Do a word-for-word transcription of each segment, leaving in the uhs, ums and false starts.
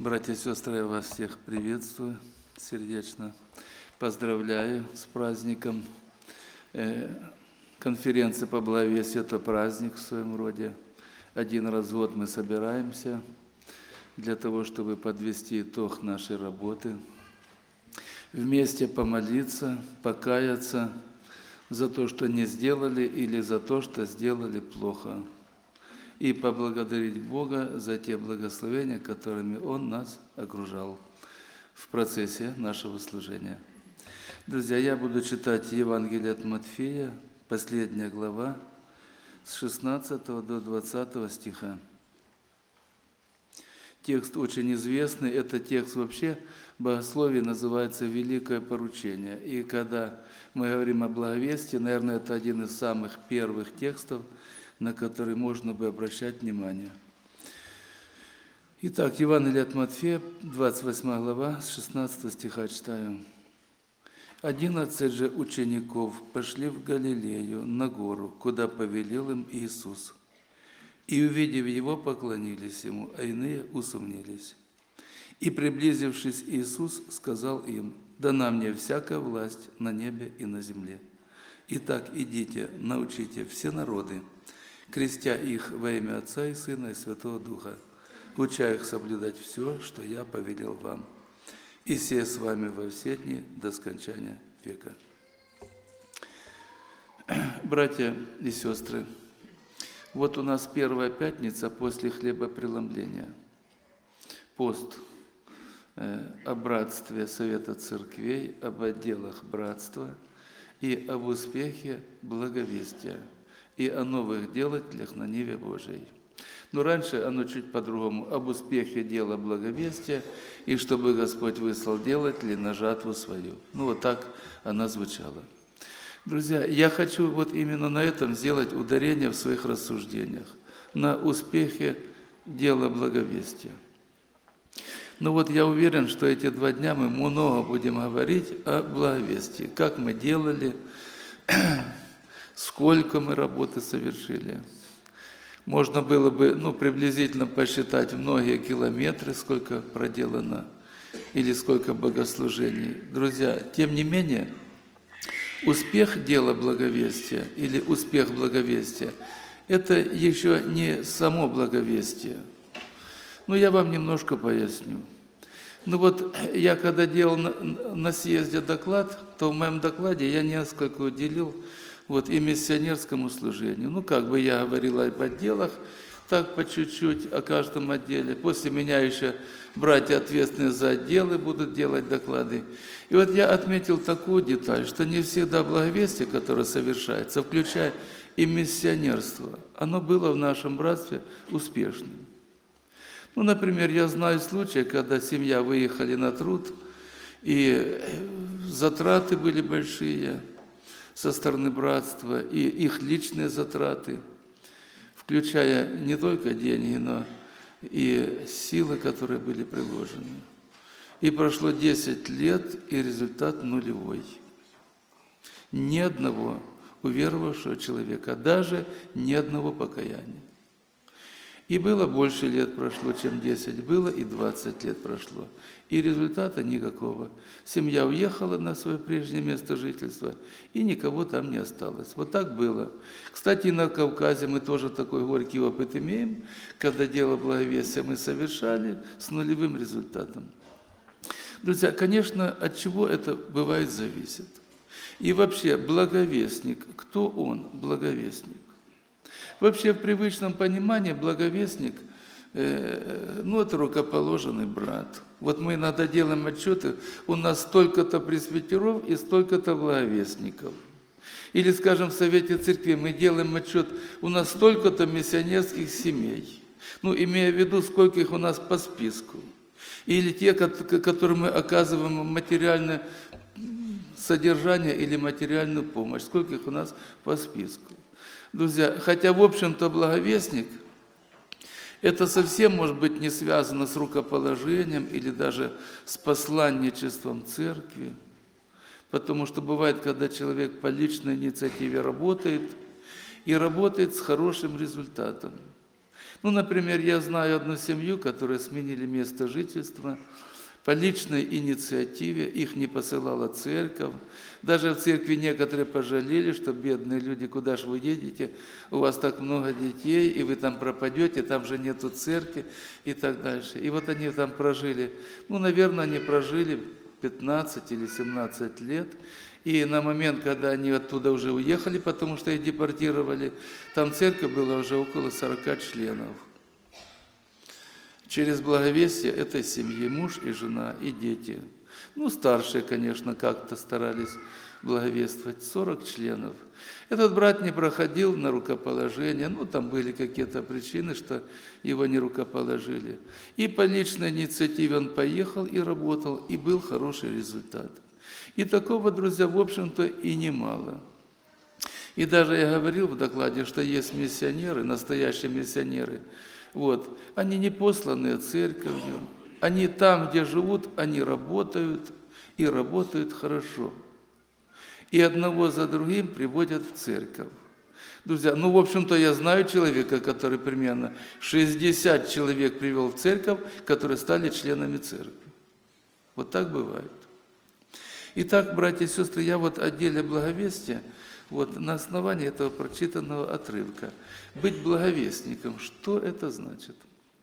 Братья и сестры, я вас всех приветствую сердечно. Поздравляю с праздником. Конференция по благовестию – это праздник в своем роде. Один раз в год мы собираемся для того, чтобы подвести итог нашей работы, вместе помолиться, покаяться за то, что не сделали, или за то, что сделали плохо, и поблагодарить Бога за те благословения, которыми Он нас окружал в процессе нашего служения. Друзья, я буду читать Евангелие от Матфея, последняя глава, с шестнадцатого до двадцатого стиха. Текст очень известный, это текст вообще в богословии называется «Великое поручение». И когда мы говорим о благовестии, наверное, это один из самых первых текстов, на который можно бы обращать внимание. Итак, Евангелие от Матфея, двадцать восьмая глава, с шестнадцатого стиха читаю. «Одиннадцать же учеников пошли в Галилею на гору, куда повелел им Иисус. И, увидев Его, поклонились Ему, а иные усомнились. И, приблизившись, Иисус сказал им: дана мне всякая власть на небе и на земле. Итак, идите, научите все народы, крестя их во имя Отца и Сына и Святого Духа, уча их соблюдать все, что я повелел вам. И се с вами во все дни до скончания века». Братья и сестры, вот у нас первая пятница после хлебопреломления. Пост о братстве Совета Церквей, об отделах братства и об успехе благовестия, и о новых делателях на ниве Божией. Но раньше оно чуть по-другому. Об успехе дела благовестия, и чтобы Господь выслал делателей на жатву свою. Ну вот так она звучала. Друзья, я хочу вот именно на этом сделать ударение в своих рассуждениях. На успехе дела благовестия. Но вот я уверен, что эти два дня мы много будем говорить о благовестии. Как мы делали, сколько мы работы совершили. Можно было бы ну, приблизительно посчитать многие километры, сколько проделано, или сколько богослужений. Друзья, тем не менее, успех дела благовестия или успех благовестия – это еще не само благовестие. Ну, я вам немножко поясню. Ну вот, я когда делал на, на съезде доклад, то в моем докладе я несколько уделил вот, и миссионерскому служению. Ну, как бы я говорил об отделах, так по чуть-чуть о каждом отделе. После меня еще братья, ответственные за отделы, будут делать доклады. И вот я отметил такую деталь, что не всегда благовестие, которое совершается, включая и миссионерство, оно было в нашем братстве успешным. Ну, например, я знаю случаи, когда семья выехали на труд, и затраты были большие со стороны братства, и их личные затраты, включая не только деньги, но и силы, которые были приложены. И прошло десять лет, и результат нулевой. Ни одного уверовавшего человека, даже ни одного покаяния. И было больше лет прошло, чем десять, было и двадцать лет прошло. И результата никакого. Семья уехала на свое прежнее место жительства, и никого там не осталось. Вот так было. Кстати, на Кавказе мы тоже такой горький опыт имеем, когда дело благовестия мы совершали с нулевым результатом. Друзья, конечно, от чего это бывает зависит. И вообще, благовестник, кто он, благовестник? Вообще, в привычном понимании благовестник, э, ну, это рукоположенный брат. Вот мы иногда делаем отчеты, у нас столько-то пресвитеров и столько-то благовестников. Или, скажем, в Совете Церкви мы делаем отчет, у нас столько-то миссионерских семей. Ну, имея в виду, сколько их у нас по списку. Или те, которым мы оказываем материальное содержание или материальную помощь, сколько их у нас по списку. Друзья, хотя, в общем-то, благовестник, это совсем, может быть, не связано с рукоположением или даже с посланничеством церкви, потому что бывает, когда человек по личной инициативе работает, и работает с хорошим результатом. Ну, например, я знаю одну семью, которая сменили место жительства по личной инициативе, их не посылала церковь. Даже в церкви некоторые пожалели, что бедные люди, куда же вы едете, у вас так много детей, и вы там пропадете, там же нету церкви и так дальше. И вот они там прожили, ну, наверное, они прожили пятнадцать или семнадцать лет, и на момент, когда они оттуда уже уехали, потому что их депортировали, там церковь была уже около сорока членов. Через благовестие этой семьи муж и жена, и дети. Ну, старшие, конечно, как-то старались благовествовать, сорок членов. Этот брат не проходил на рукоположение, ну, там были какие-то причины, что его не рукоположили. И по личной инициативе он поехал и работал, и был хороший результат. И такого, друзья, в общем-то, и немало. И даже я говорил в докладе, что есть миссионеры, настоящие миссионеры, вот, они не посланные церковью, они там, где живут, они работают, и работают хорошо. И одного за другим приводят в церковь. Друзья, ну, в общем-то, я знаю человека, который примерно шестьдесят человек привел в церковь, которые стали членами церкви. Вот так бывает. Итак, братья и сестры, я вот о деле благовестия, вот на основании этого прочитанного отрывка. Быть благовестником, что это значит?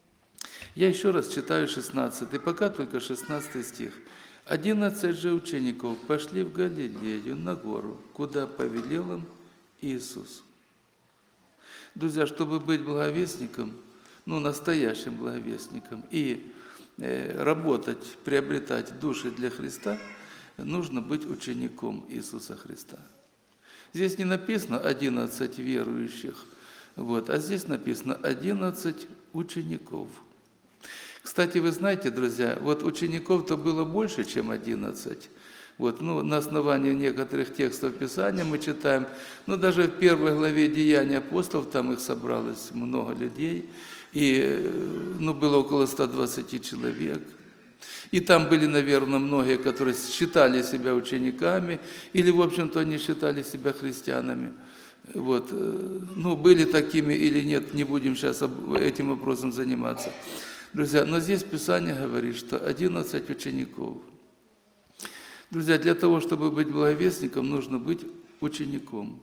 Я еще раз читаю шестнадцатый, пока только шестнадцатый стих. «Одиннадцать же учеников пошли в Галилею на гору, куда повелел им Иисус». Друзья, чтобы быть благовестником, ну, настоящим благовестником, и э, работать, приобретать души для Христа, нужно быть учеником Иисуса Христа. Здесь не написано одиннадцать верующих, вот, а здесь написано одиннадцать учеников. Кстати, вы знаете, друзья, вот учеников-то было больше, чем одиннадцать. Вот, ну, на основании некоторых текстов Писания мы читаем, ну, даже в первой главе Деяний апостолов, там их собралось много людей, и, ну, было около ста двадцати человек. И там были, наверное, многие, которые считали себя учениками, или, в общем-то, они считали себя христианами. Вот. Ну, были такими или нет, не будем сейчас этим вопросом заниматься. Друзья, но здесь Писание говорит, что одиннадцать учеников. Друзья, для того, чтобы быть благовестником, нужно быть учеником.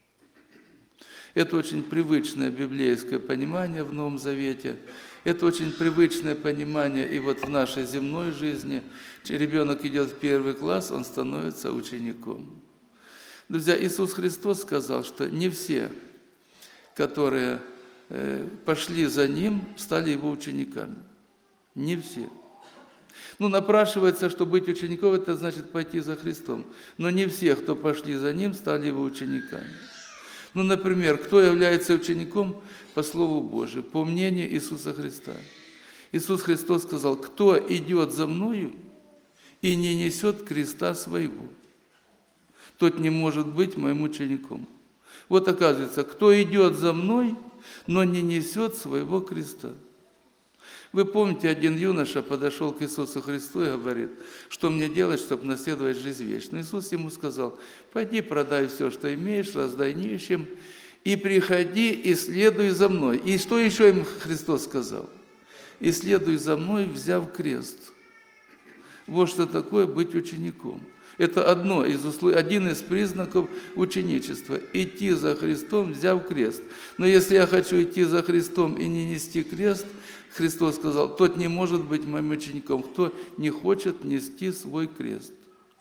Это очень привычное библейское понимание в Новом Завете. Это очень привычное понимание и вот в нашей земной жизни. Ребенок идет в первый класс, он становится учеником. Друзья, Иисус Христос сказал, что не все, которые пошли за Ним, стали Его учениками. Не все. Ну, напрашивается, что быть учеником – это значит пойти за Христом. Но не все, кто пошли за Ним, стали Его учениками. Ну, например, кто является учеником по Слову Божию, по мнению Иисуса Христа? Иисус Христос сказал, кто идет за Мною и не несет креста своего, тот не может быть моим учеником. Вот оказывается, кто идет за Мной, но не несет своего креста. Вы помните, один юноша подошел к Иисусу Христу и говорит, что мне делать, чтобы наследовать жизнь вечную? Иисус ему сказал, пойди продай все, что имеешь, раздай нищим, и приходи и следуй за мной. И что еще им Христос сказал? И следуй за мной, взяв крест. Вот что такое быть учеником. Это одно из условий, один из признаков ученичества – идти за Христом, взяв крест. Но если я хочу идти за Христом и не нести крест, Христос сказал, тот не может быть моим учеником, кто не хочет нести свой крест.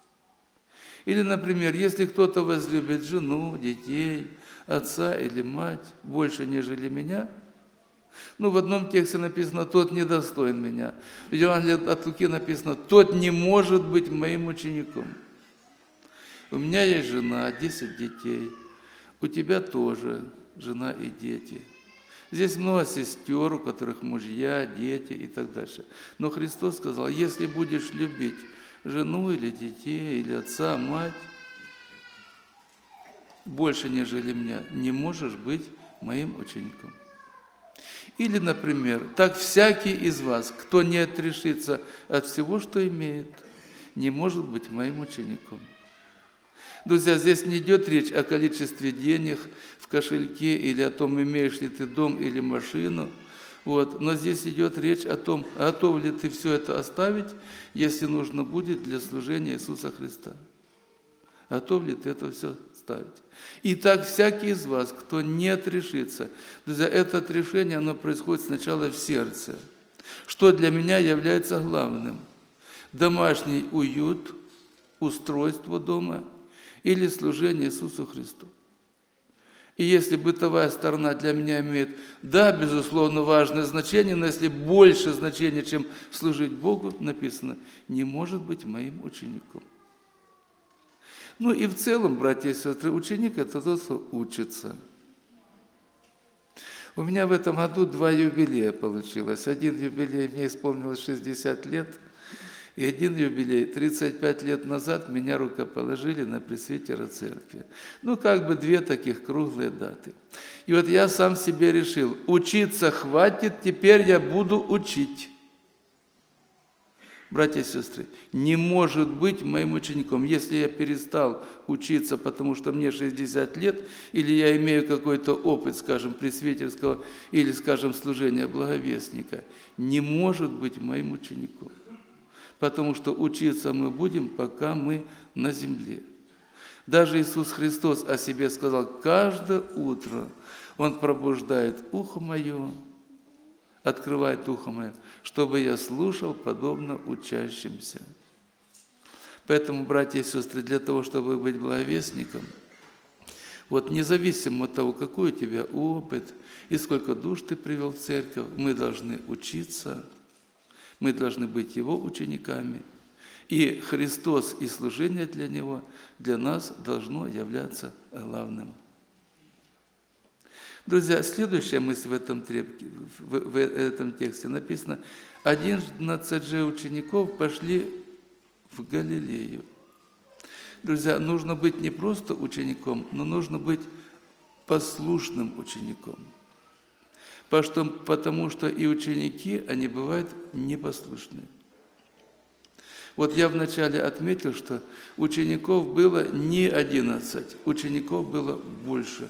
Или, например, если кто-то возлюбит жену, детей, отца или мать больше, нежели меня, ну, в одном тексте написано, тот недостоин меня. В Евангелии от Луки написано, тот не может быть моим учеником. У меня есть жена, десять детей, у тебя тоже жена и дети. Здесь много сестер, у которых мужья, дети и так дальше. Но Христос сказал, если будешь любить жену или детей, или отца, мать, больше, нежели меня, не можешь быть моим учеником. Или, например, так всякий из вас, кто не отрешится от всего, что имеет, не может быть моим учеником. Друзья, здесь не идет речь о количестве денег в кошельке или о том, имеешь ли ты дом или машину. Вот. Но здесь идет речь о том, готов ли ты все это оставить, если нужно будет для служения Иисуса Христа. Готов ли ты это все ставить? И так всякий из вас, кто не отрешится, друзья, это отрешение, оно происходит сначала в сердце. Что для меня является главным? Домашний уют, устройство дома или служение Иисусу Христу. И если бытовая сторона для меня имеет, да, безусловно, важное значение, но если больше значения, чем служить Богу, написано, не может быть моим учеником. Ну и в целом, братья и сестры, ученик – это тот, кто учится. У меня в этом году два юбилея получилось. Один юбилей, мне исполнилось шестьдесят лет, и один юбилей, тридцать пять лет назад меня рукоположили на пресвитера церкви. Ну, как бы две таких круглые даты. И вот я сам себе решил, учиться хватит, теперь я буду учить. Братья и сестры, не может быть моим учеником, если я перестал учиться, потому что мне шестьдесят лет, или я имею какой-то опыт, скажем, пресвитерского, или, скажем, служения благовестника, не может быть моим учеником. Потому что учиться мы будем, пока мы на земле. Даже Иисус Христос о себе сказал, каждое утро Он пробуждает ухо мое, открывает ухо мое, чтобы я слушал подобно учащимся. Поэтому, братья и сестры, для того, чтобы быть благовестником, вот независимо от того, какой у тебя опыт и сколько душ ты привел в церковь, мы должны учиться, мы должны быть Его учениками. И Христос и служение для Него для нас должно являться главным. Друзья, следующая мысль в этом, требке, в, в этом тексте написано, одиннадцать же учеников пошли в Галилею. Друзья, нужно быть не просто учеником, но нужно быть послушным учеником. Потому что и ученики, они бывают непослушны. Вот я вначале отметил, что учеников было не одиннадцать, учеников было больше.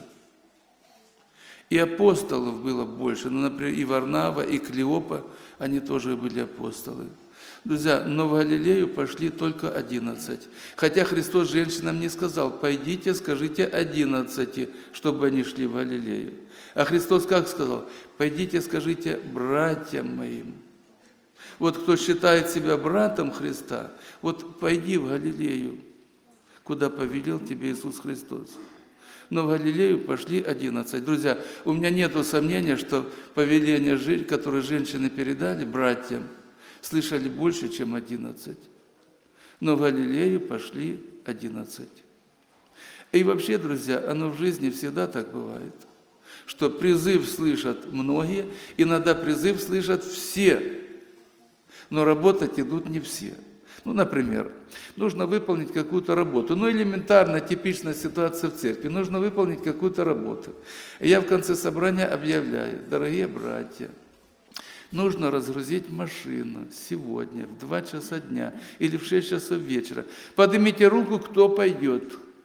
И апостолов было больше. Ну, например, и Варнава, и Клеопа, они тоже были апостолы. Друзья, но в Галилею пошли только одиннадцать. Хотя Христос женщинам не сказал, пойдите, скажите одиннадцати, чтобы они шли в Галилею. А Христос как сказал? Пойдите, скажите братьям моим. Вот кто считает себя братом Христа, вот пойди в Галилею, куда повелел тебе Иисус Христос. Но в Галилею пошли одиннадцать. Друзья, у меня нет сомнения, что повеление, которое женщины передали братьям, слышали больше, чем одиннадцать. Но в Галилею пошли одиннадцать. И вообще, друзья, оно в жизни всегда так бывает, что призыв слышат многие, иногда призыв слышат все, но работать идут не все. Ну, например, нужно выполнить какую-то работу. Ну, элементарно, типичная ситуация в церкви. Нужно выполнить какую-то работу. И я в конце собрания объявляю, дорогие братья, нужно разгрузить машину сегодня в два часа дня или в шесть часов вечера. Поднимите руку, кто пойдет.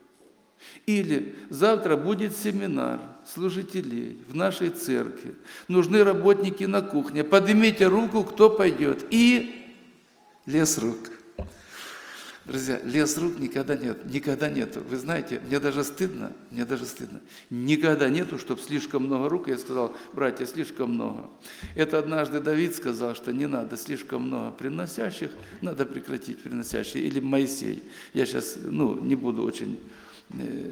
Или завтра будет семинар служителей в нашей церкви. Нужны работники на кухне. Поднимите руку, кто пойдет. И лес рук. Друзья, лес рук никогда нет, никогда нету. Вы знаете, мне даже стыдно, мне даже стыдно. Никогда нету, чтобы слишком много рук. Я сказал, братья, слишком много. Это однажды Давид сказал, что не надо слишком много приносящих, надо прекратить приносящие. Или Моисей. Я сейчас, ну, не буду очень э,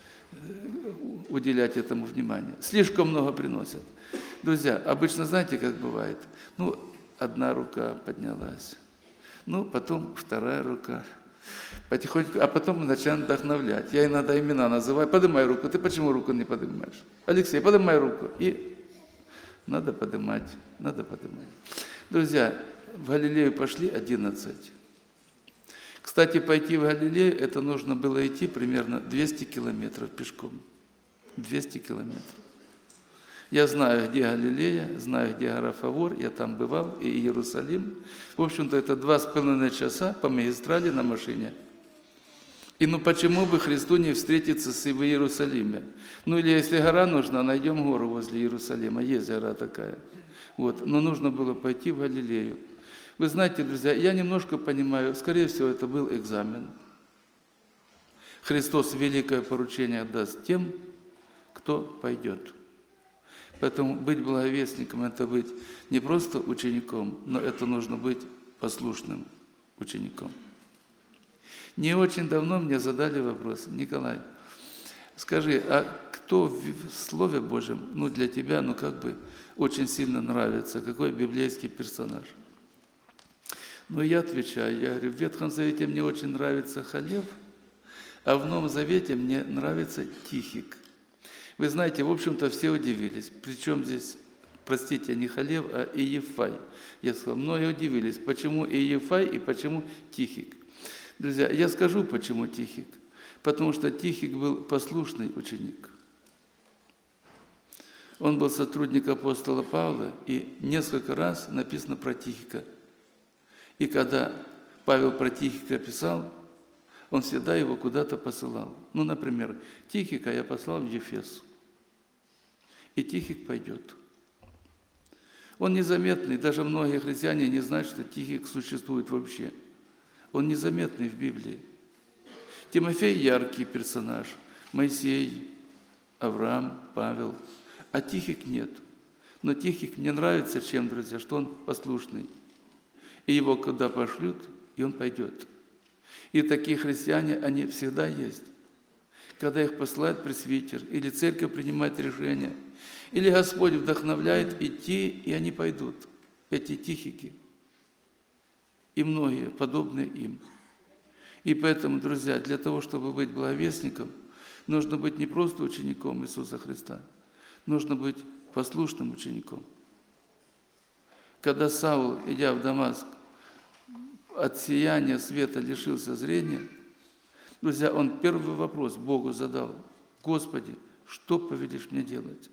уделять этому внимание. Слишком много приносят. Друзья, обычно знаете, как бывает? Ну, одна рука поднялась. Ну, потом вторая рука. Потихоньку, а потом мы начинаем вдохновлять. Я иногда имена называю. Поднимай руку. Ты почему руку не поднимаешь? Алексей, поднимай руку. И надо поднимать, надо поднимать. Друзья, в Галилею пошли одиннадцать. Кстати, пойти в Галилею, это нужно было идти примерно двести километров пешком. двести километров. Я знаю, где Галилея, знаю, где гора Фавор, я там бывал, и Иерусалим. В общем-то, это два с половиной часа по магистрали на машине. И ну почему бы Христу не встретиться с в Иерусалиме? Ну или если гора нужна, найдем гору возле Иерусалима, есть гора такая. Вот. Но нужно было пойти в Галилею. Вы знаете, друзья, я немножко понимаю, скорее всего, это был экзамен. Христос великое поручение даст тем, кто пойдет. Поэтому быть благовестником – это быть не просто учеником, но это нужно быть послушным учеником. Не очень давно мне задали вопрос: Николай, скажи, а кто в Слове Божьем, ну для тебя, ну как бы очень сильно нравится, какой библейский персонаж? Ну я отвечаю, я говорю, в Ветхом Завете мне очень нравится Халев, а в Новом Завете мне нравится Тихик. Вы знаете, в общем-то все удивились, причем здесь, простите, не Халев, а Иефай. Я сказал, многие удивились, почему Иефай и почему Тихик. Друзья, я скажу, почему Тихик. Потому что Тихик был послушный ученик. Он был сотрудник апостола Павла, и несколько раз написано про Тихика. И когда Павел про Тихика писал, он всегда его куда-то посылал. Ну, например, Тихика я послал в Ефес. И Тихик пойдет. Он незаметный, даже многие христиане не знают, что Тихик существует вообще. Он незаметный в Библии. Тимофей – яркий персонаж. Моисей, Авраам, Павел. А Тихик нет. Но Тихик мне нравится чем, друзья, что он послушный. И его куда пошлют, и он пойдет. И такие христиане, они всегда есть. Когда их посылает пресвитер, или церковь принимает решение, или Господь вдохновляет идти, и они пойдут. Эти тихики. И многие, подобные им. И поэтому, друзья, для того, чтобы быть благовестником, нужно быть не просто учеником Иисуса Христа, нужно быть послушным учеником. Когда Саул, идя в Дамаск, от сияния света лишился зрения, друзья, он первый вопрос Богу задал: Господи, что повелишь мне делать?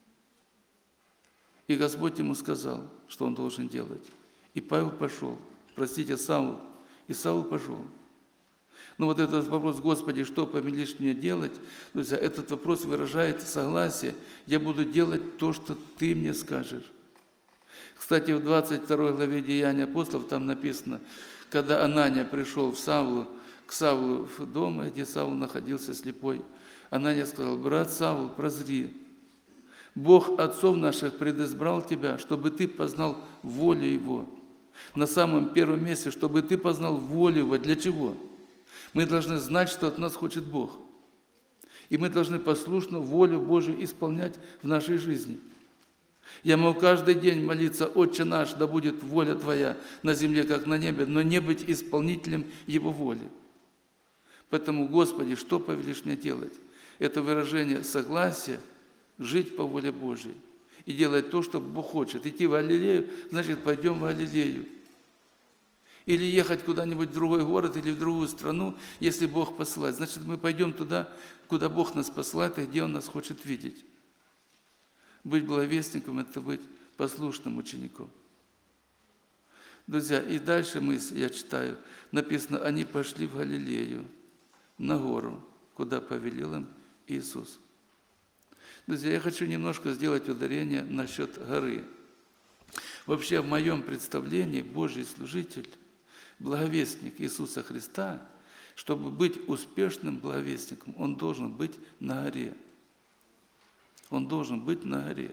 И Господь ему сказал, что он должен делать. И Павел пошел. Простите, Саул. И Саул пошел. Но вот этот вопрос: Господи, что повелишь мне делать? Друзья, этот вопрос выражает согласие. Я буду делать то, что Ты мне скажешь. Кстати, в двадцать второй главе Деяний апостолов там написано, когда Анания пришел в Савлу, к Савлу в дом, где Савл находился слепой, Анания сказал: брат Савл, прозри, Бог отцов наших предизбрал тебя, чтобы ты познал волю Его. На самом первом месте, чтобы ты познал волю Его. Для чего? Мы должны знать, что от нас хочет Бог. И мы должны послушно волю Божию исполнять в нашей жизни. Я могу каждый день молиться: Отче наш, да будет воля Твоя на земле, как на небе, но не быть исполнителем Его воли. Поэтому, Господи, что повелишь мне делать? Это выражение согласия жить по воле Божьей и делать то, что Бог хочет. Идти в Галилею, значит, пойдем в Галилею. Или ехать куда-нибудь в другой город или в другую страну, если Бог посылает. Значит, мы пойдем туда, куда Бог нас посылает и где Он нас хочет видеть. Быть благовестником – это быть послушным учеником. Друзья, и дальше мы, я читаю, написано, они пошли в Галилею, на гору, куда повелел им Иисус. Друзья, я хочу немножко сделать ударение насчет горы. Вообще, в моем представлении, Божий служитель, благовестник Иисуса Христа, чтобы быть успешным благовестником, он должен быть на горе. Он должен быть на горе.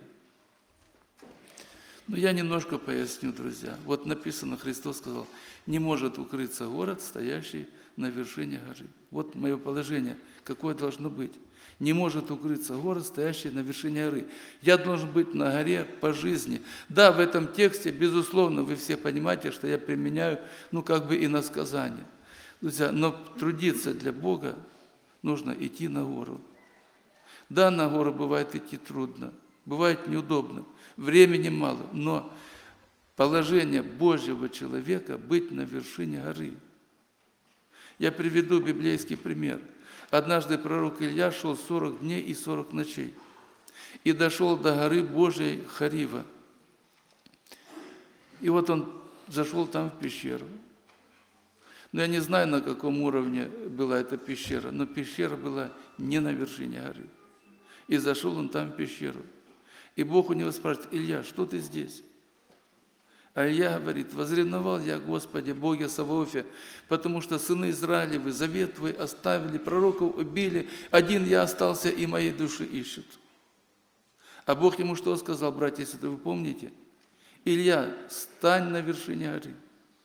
Но я немножко поясню, друзья. Вот написано, Христос сказал, не может укрыться город, стоящий на вершине горы. Вот мое положение, какое должно быть. Не может укрыться город, стоящий на вершине горы. Я должен быть на горе по жизни. Да, в этом тексте, безусловно, вы все понимаете, что я применяю, ну, как бы иносказание. Друзья, но трудиться для Бога нужно идти на гору. Да, на гору бывает идти трудно, бывает неудобно, времени мало, но положение Божьего человека быть на вершине горы. Я приведу библейский пример. Однажды пророк Илья шел сорок дней и сорок ночей и дошел до горы Божией Харива. И вот он зашел там в пещеру. Но я не знаю, на каком уровне была эта пещера, но пещера была не на вершине горы. И зашел он там в пещеру. И Бог у него спрашивает: Илья, что ты здесь? А Илья говорит: возревновал я, Господи, Боге Саваофе, потому что сыны Израилевы завет Твой оставили, пророков убили, один я остался, и моей души ищут. А Бог ему что сказал, братья, если вы помните? Илья, стань на вершине горы.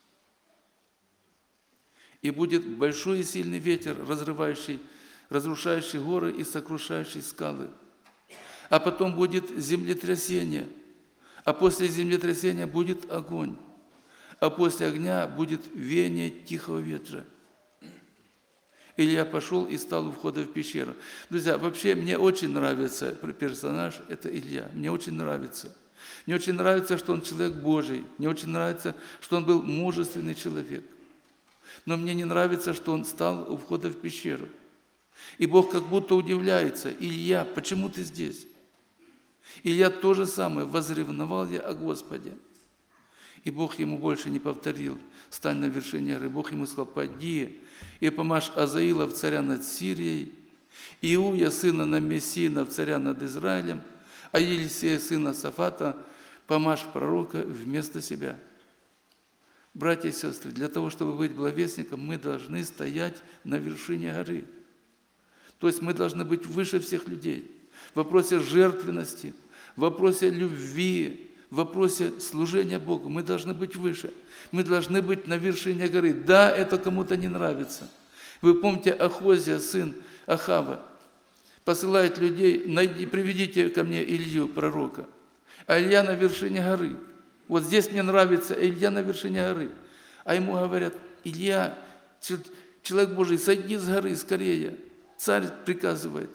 И будет большой и сильный ветер, разрывающий, разрушающий горы и сокрушающий скалы. А потом будет землетрясение, а после землетрясения будет огонь, а после огня будет веяние тихого ветра. Илья пошел и стал у входа в пещеру. Друзья, вообще мне очень нравится персонаж, это Илья, мне очень нравится. Мне очень нравится, что он человек Божий, мне очень нравится, что он был мужественный человек. Но мне не нравится, что он стал у входа в пещеру. И Бог как будто удивляется: Илья, почему ты здесь? Илья то же самое: возревновал я о Господе. И Бог ему больше не повторил: стань на вершине горы. Бог ему сказал: пойди и помажь Азаила в царя над Сирией, Иуя сына Намессина в царя над Израилем, а Елисея сына Сафата помажь пророка вместо себя. Братья и сестры, для того, чтобы быть благовестником, мы должны стоять на вершине горы. То есть мы должны быть выше всех людей в вопросе жертвенности, в вопросе любви, в вопросе служения Богу. Мы должны быть выше. Мы должны быть на вершине горы. Да, это кому-то не нравится. Вы помните, Ахозия, сын Ахава, посылает людей: найди, приведите ко мне Илью, пророка. А Илья на вершине горы. Вот здесь мне нравится Илья на вершине горы. А ему говорят: Илья, человек Божий, сойди с горы скорее. Царь приказывает.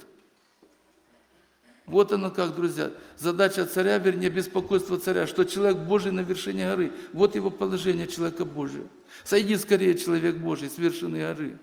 Вот оно как, друзья. Задача царя, вернее, беспокойство царя, что человек Божий на вершине горы. Вот его положение человека Божия. Сойди скорее, человек Божий, с вершины горы.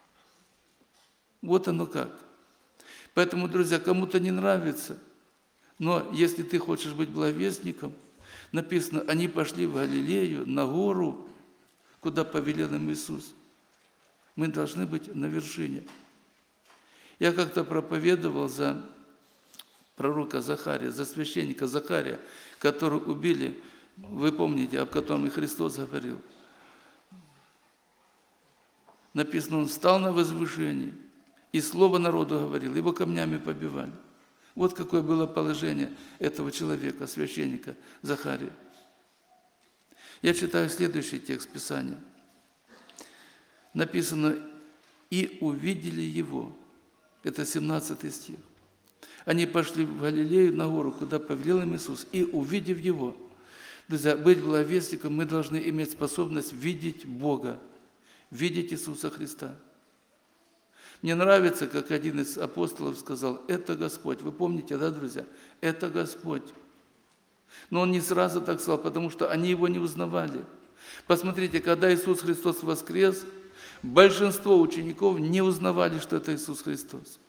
Вот оно как. Поэтому, друзья, кому-то не нравится. Но если ты хочешь быть благовестником, написано, они пошли в Галилею, на гору, куда повелел им Иисус. Мы должны быть на вершине. Я как-то проповедовал за пророка Захария, за священника Захария, которого убили, вы помните, об котором и Христос говорил. Написано, он встал на возвышении и слово народу говорил, его камнями побивали. Вот какое было положение этого человека, священника Захария. Я читаю следующий текст Писания. Написано, и увидели его. Это семнадцатый стих. Они пошли в Галилею на гору, куда повелел им Иисус, и увидев его. Друзья, быть благовестником мы должны иметь способность видеть Бога, видеть Иисуса Христа. Мне нравится, как один из апостолов сказал, это Господь. Вы помните, да, друзья? Это Господь. Но он не сразу так сказал, потому что они его не узнавали. Посмотрите, когда Иисус Христос воскрес, большинство учеников не узнавали, что это Иисус Христос.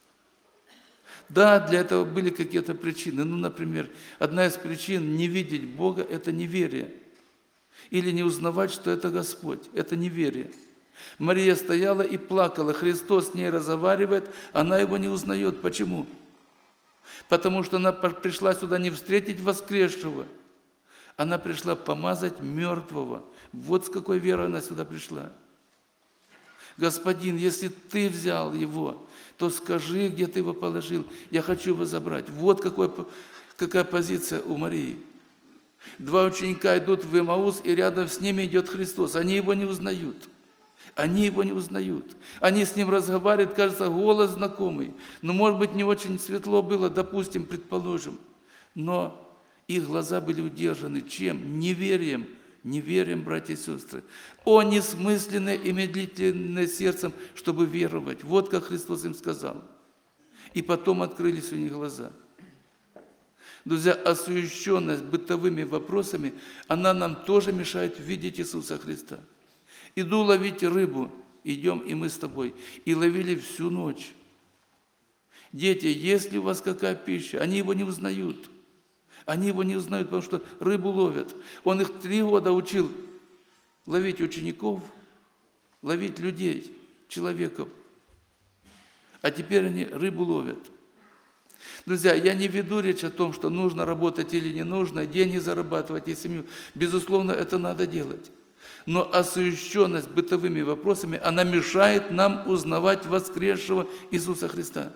Да, для этого были какие-то причины. Ну, например, одна из причин не видеть Бога – это неверие. Или не узнавать, что это Господь. Это неверие. Мария стояла и плакала. Христос с ней разговаривает, она его не узнает. Почему? Потому что она пришла сюда не встретить воскресшего. Она пришла помазать мертвого. Вот с какой верой она сюда пришла. Господин, если ты взял его, то скажи, где ты его положил. Я хочу его забрать. Вот какой, какая позиция у Марии. Два ученика идут в Эмаус, и рядом с ними идет Христос. Они его не узнают. Они его не узнают. Они с ним разговаривают, кажется, голос знакомый. Но, может быть, не очень светло было, допустим, предположим. Но их глаза были удержаны чем? Неверием. Неверием, братья и сестры. О, несмысленное и медлительное сердцем, чтобы веровать. Вот как Христос им сказал. И потом открылись у них глаза. Друзья, освященность бытовыми вопросами, она нам тоже мешает видеть Иисуса Христа. Иду ловить рыбу, идем и мы с тобой. И ловили всю ночь. Дети, есть ли у вас какая пища? Они его не узнают. Они его не узнают, потому что рыбу ловят. Он их три года учил ловить учеников, ловить людей, человеков. А теперь они рыбу ловят. Друзья, я не веду речь о том, что нужно работать или не нужно, деньги зарабатывать и семью. Безусловно, это надо делать. Но освященность бытовыми вопросами, она мешает нам узнавать воскресшего Иисуса Христа.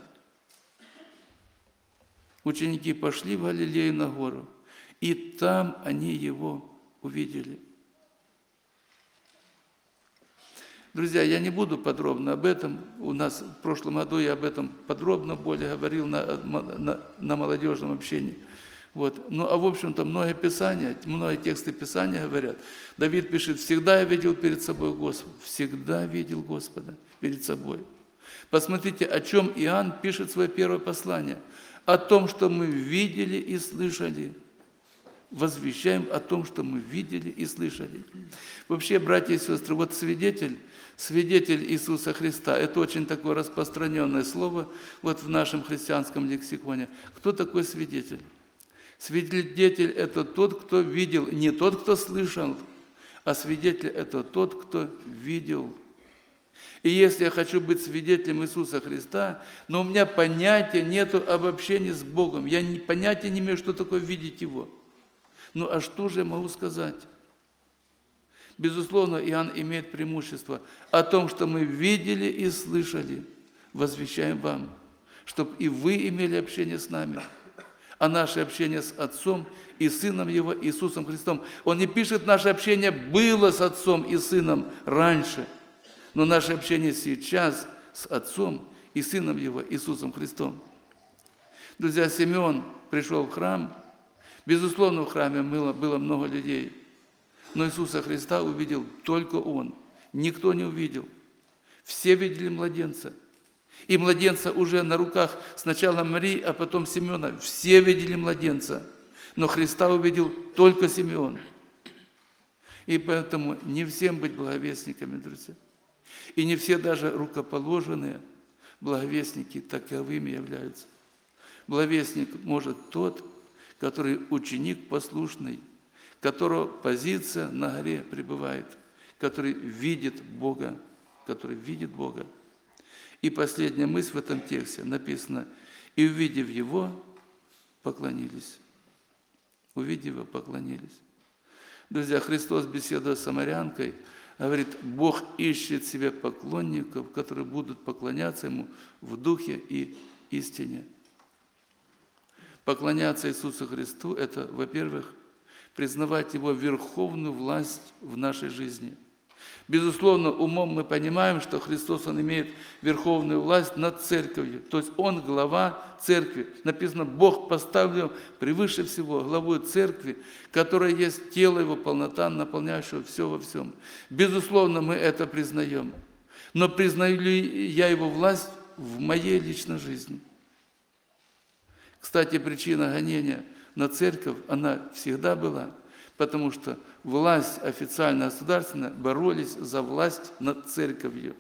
Ученики пошли в Галилею на гору, и там они Его увидели. Друзья, я не буду подробно об этом. У нас в прошлом году я об этом подробно более говорил на, на, на молодежном общении. Вот. Ну, а в общем-то, многие писания, многие тексты Писания говорят. Давид пишет: «Всегда я видел перед собой Господа». Всегда видел Господа перед собой. Посмотрите, о чем Иоанн пишет свое первое послание. О том, что мы видели и слышали. Возвещаем о том, что мы видели и слышали. Вообще, братья и сестры, вот свидетель, свидетель Иисуса Христа, это очень такое распространенное слово вот в нашем христианском лексиконе. Кто такой свидетель? Свидетель – это тот, кто видел, не тот, кто слышал, а свидетель – это тот, кто видел. И если я хочу быть свидетелем Иисуса Христа, но у меня понятия нету об общении с Богом, я понятия не имею, что такое видеть Его. Ну а что же я могу сказать? Безусловно, Иоанн имеет преимущество о том, что мы видели и слышали, возвещаем вам, чтобы и вы имели общение с нами. А наше общение с Отцом и Сыном Его, Иисусом Христом. Он не пишет, наше общение было с Отцом и Сыном раньше, но наше общение сейчас с Отцом и Сыном Его, Иисусом Христом. Друзья, Симеон пришел в храм. Безусловно, в храме было, было много людей, но Иисуса Христа увидел только Он. Никто не увидел. Все видели младенца. И младенца уже на руках сначала Марии, а потом Симеона. Все видели младенца, но Христа увидел только Симеон. И поэтому не всем быть благовестниками, друзья. И не все даже рукоположенные благовестники таковыми являются. Благовестник может тот, который ученик послушный, которого позиция на горе пребывает, который видит Бога, который видит Бога. И последняя мысль в этом тексте написана: «И увидев Его, поклонились». Увидев Его, поклонились. Друзья, Христос, беседуя с самарянкой, говорит: Бог ищет себе поклонников, которые будут поклоняться Ему в духе и истине. Поклоняться Иисусу Христу – это, во-первых, признавать Его верховную власть в нашей жизни. Безусловно, умом мы понимаем, что Христос, Он имеет верховную власть над церковью. То есть Он глава церкви. Написано, Бог поставил превыше всего главой церкви, которая есть тело Его, полнота, наполняющего все во всем. Безусловно, мы это признаем. Но признаю ли я Его власть в моей личной жизни? Кстати, причина гонения на церковь, она всегда была, потому что власть официально государственная боролись за власть над церковью.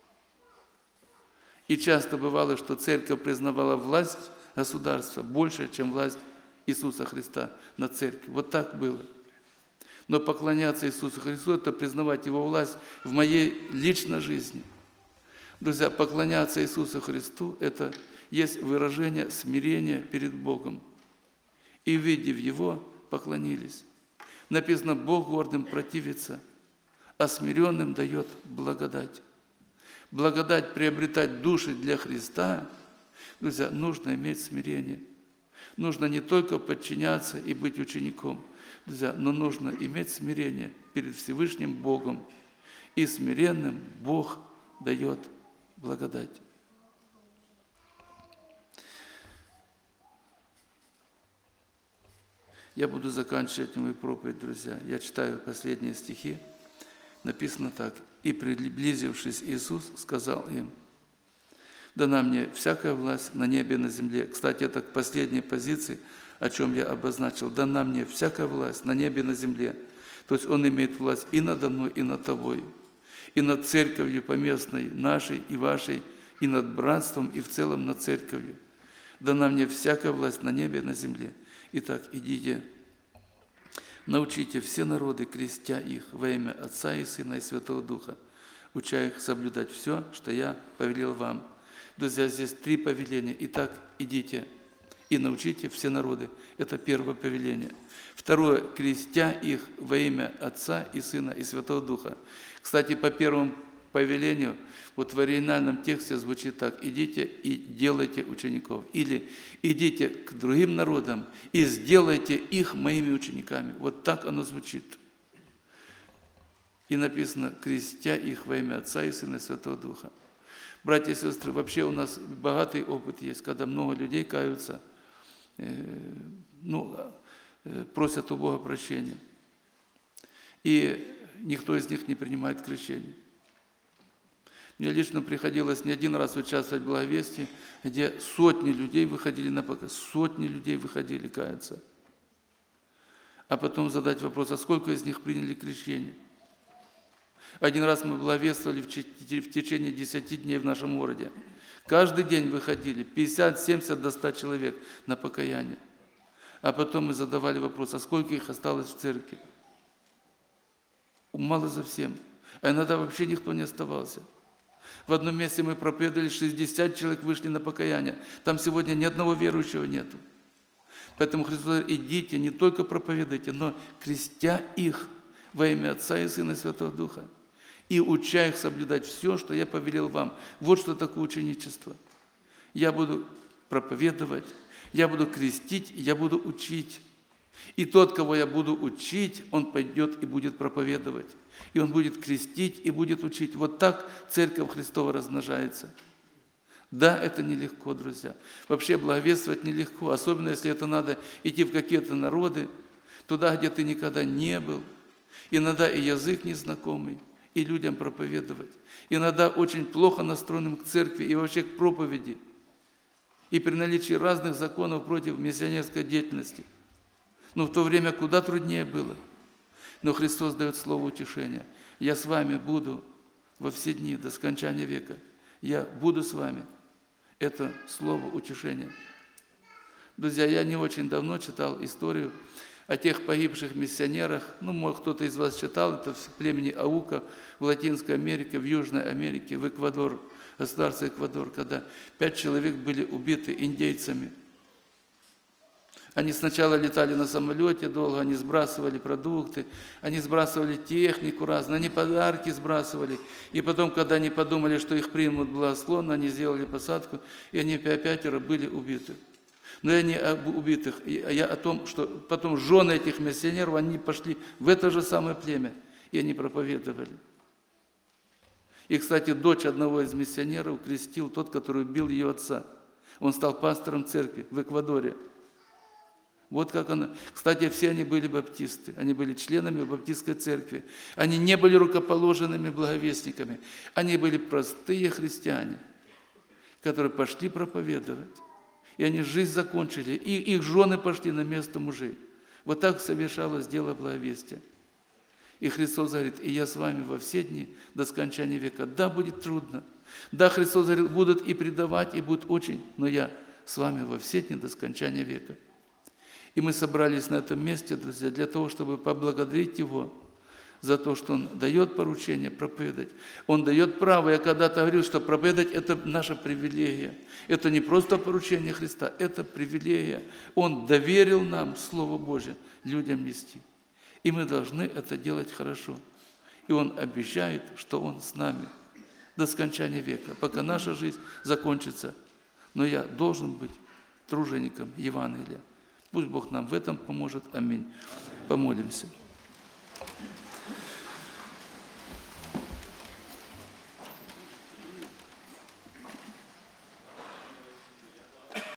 И часто бывало, что церковь признавала власть государства больше, чем власть Иисуса Христа над церковью. Вот так было. Но поклоняться Иисусу Христу – это признавать Его власть в моей личной жизни. Друзья, поклоняться Иисусу Христу – это есть выражение смирения перед Богом. И, увидев Его, поклонились. Написано, Бог гордым противится, а смиренным дает благодать. Благодать приобретать души для Христа, друзья, нужно иметь смирение. Нужно не только подчиняться и быть учеником, друзья, но нужно иметь смирение перед Всевышним Богом. И смиренным Бог дает благодать. Я буду заканчивать мою проповедь, друзья. Я читаю последние стихи. Написано так. «И, приблизившись, Иисус сказал им: дана мне всякая власть на небе и на земле». Кстати, это к последней позиции, о чем я обозначил. «Дана мне всякая власть на небе и на земле». То есть Он имеет власть и надо мной, и над тобой, и над церковью поместной, нашей и вашей, и над братством, и в целом над церковью. «Дана мне всякая власть на небе и на земле». Итак, идите, научите все народы, крестя их во имя Отца и Сына и Святого Духа, уча их соблюдать все, что я повелел вам. Друзья, здесь три повеления. Итак, идите и научите все народы. Это первое повеление. Второе, крестя их во имя Отца и Сына и Святого Духа. Кстати, по первому повелению, вот в оригинальном тексте звучит так: идите и делайте учеников. Или идите к другим народам и сделайте их моими учениками. Вот так оно звучит. И написано: крестя их во имя Отца и Сына и Святого Духа. Братья и сестры, вообще у нас богатый опыт есть, когда много людей каются, э, ну, э, просят у Бога прощения. И никто из них не принимает крещение. Мне лично приходилось не один раз участвовать в благовестии, где сотни людей выходили на покаяние, сотни людей выходили каяться. А потом задать вопрос: а сколько из них приняли крещение? Один раз мы благовествовали в течение десяти дней в нашем городе. Каждый день выходили пятьдесят, семьдесят до ста человек на покаяние. А потом мы задавали вопрос: а сколько их осталось в церкви? Мало совсем. А иногда вообще никто не оставался. В одном месте мы проповедовали, шестьдесят человек вышли на покаяние. Там сегодня ни одного верующего нету. Поэтому Христос говорит: идите, не только проповедуйте, но крестя их во имя Отца и Сына и Святого Духа. И уча их соблюдать все, что я повелел вам. Вот что такое ученичество. Я буду проповедовать, я буду крестить, я буду учить. И тот, кого я буду учить, он пойдет и будет проповедовать. И он будет крестить и будет учить. Вот так Церковь Христова размножается. Да, это нелегко, друзья. Вообще благовествовать нелегко, особенно если это надо идти в какие-то народы, туда, где ты никогда не был. Иногда и язык незнакомый, и людям проповедовать. Иногда очень плохо настроенным к церкви и вообще к проповеди. И при наличии разных законов против миссионерской деятельности. Но в то время куда труднее было. Но Христос дает слово утешения. Я с вами буду во все дни до скончания века. Я буду с вами. Это слово утешения. Друзья, я не очень давно читал историю о тех погибших миссионерах. Ну, может, кто-то из вас читал, это в племени Аука, в Латинской Америке, в Южной Америке, в Эквадор, государство Эквадор, когда пять человек были убиты индейцами. Они сначала летали на самолете долго, они сбрасывали продукты, они сбрасывали технику разную, они подарки сбрасывали. И потом, когда они подумали, что их примут благословенно, они сделали посадку, и они пятеро были убиты. Но я не об убитых, я о том, что потом жены этих миссионеров, они пошли в это же самое племя, и они проповедовали. И, кстати, дочь одного из миссионеров крестил тот, который убил ее отца. Он стал пастором церкви в Эквадоре. Вот как она. Кстати, все они были баптисты, они были членами баптистской церкви. Они не были рукоположенными благовестниками, они были простые христиане, которые пошли проповедовать. И они жизнь закончили, и их жены пошли на место мужей. Вот так совершалось дело благовестия. И Христос говорит: и я с вами во все дни до скончания века. Да, будет трудно. Да, Христос говорит, будут и предавать, и будет очень, но я с вами во все дни до скончания века. И мы собрались на этом месте, друзья, для того, чтобы поблагодарить Его за то, что Он дает поручение проповедовать. Он дает право. Я когда-то говорил, что проповедовать – это наша привилегия. Это не просто поручение Христа, это привилегия. Он доверил нам Слово Божие людям нести. И мы должны это делать хорошо. И Он обещает, что Он с нами до скончания века, пока наша жизнь закончится. Но я должен быть тружеником Евангелия. Пусть Бог нам в этом поможет. Аминь. Помолимся.